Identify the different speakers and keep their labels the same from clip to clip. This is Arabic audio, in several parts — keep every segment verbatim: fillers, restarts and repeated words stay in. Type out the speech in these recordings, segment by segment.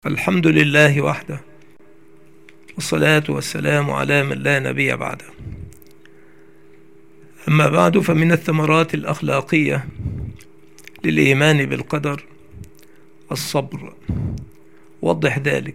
Speaker 1: الحمد لله وحده، والصلاة والسلام على من لا نبي بعده. أما بعد، فمن الثمرات الأخلاقية للإيمان بالقدر الصبر. وضح ذلك.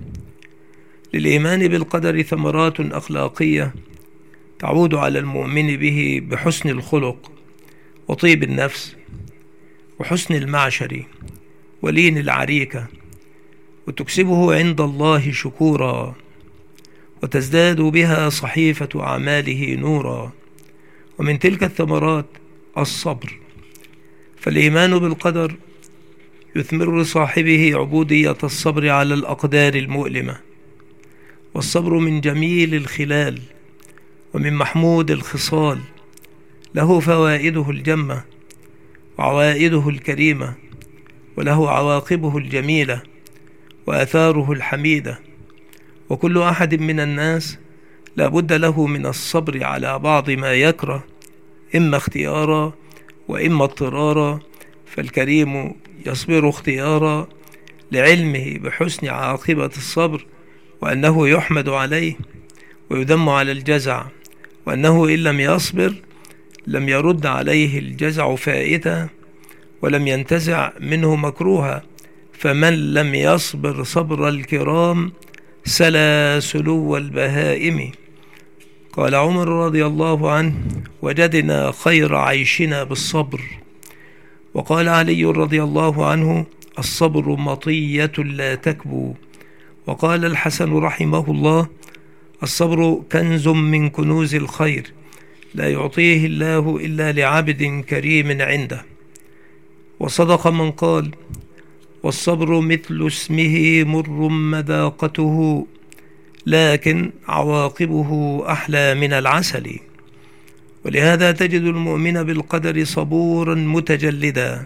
Speaker 1: للإيمان بالقدر ثمرات أخلاقية تعود على المؤمن به بحسن الخلق وطيب النفس وحسن المعشر ولين العريكة، وتكسبه عند الله شكورا، وتزداد بها صحيفة أعماله نورا. ومن تلك الثمرات الصبر، فالإيمان بالقدر يثمر لصاحبه عبودية الصبر على الأقدار المؤلمة. والصبر من جميل الخلال ومن محمود الخصال، له فوائده الجمة وعوائده الكريمة، وله عواقبه الجميلة وآثاره الحميدة. وكل أحد من الناس لا بد له من الصبر على بعض ما يكره، إما اختيارا وإما اضطرارا. فالكريم يصبر اختيارا لعلمه بحسن عاقبة الصبر، وأنه يحمد عليه ويذم على الجزع، وأنه إن لم يصبر لم يرد عليه الجزع فائتا ولم ينتزع منه مكروها. فمن لم يصبر صبر الكرام سلا سلو البهائم. قال عمر رضي الله عنه: وجدنا خير عيشنا بالصبر. وقال علي رضي الله عنه: الصبر مطية لا تكبو. وقال الحسن رحمه الله: الصبر كنز من كنوز الخير، لا يعطيه الله إلا لعبد كريم عنده. وصدق من قال: والصبر مثل اسمه مر مذاقته، لكن عواقبه أحلى من العسل. ولهذا تجد المؤمن بالقدر صبورا متجلدا،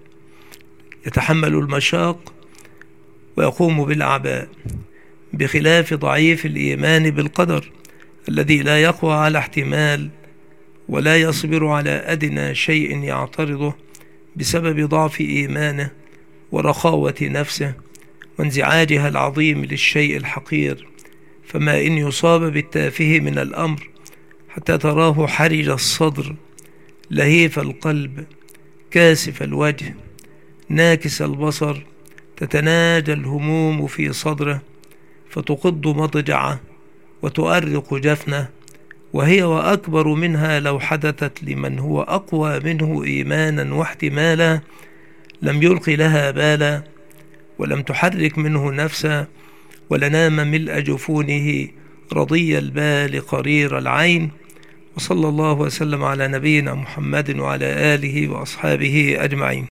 Speaker 1: يتحمل المشاق ويقوم بالأعباء، بخلاف ضعيف الإيمان بالقدر الذي لا يقوى على احتمال ولا يصبر على أدنى شيء يعترضه بسبب ضعف إيمانه ورخاوة نفسه وانزعاجها العظيم للشيء الحقير. فما إن يصاب بالتافه من الأمر حتى تراه حرج الصدر، لهيف القلب، كاسف الوجه، ناكس البصر، تتناجى الهموم في صدره، فتقض مضجعه وتؤرق جفنه، وهي وأكبر منها لو حدثت لمن هو أقوى منه إيمانا واحتمالا، لم يلق لها بالا ولم تحرك منه نفسا، ولنام ملء جفونه رضي البال قرير العين. وصلى الله وسلم على نبينا محمد وعلى آله وأصحابه أجمعين.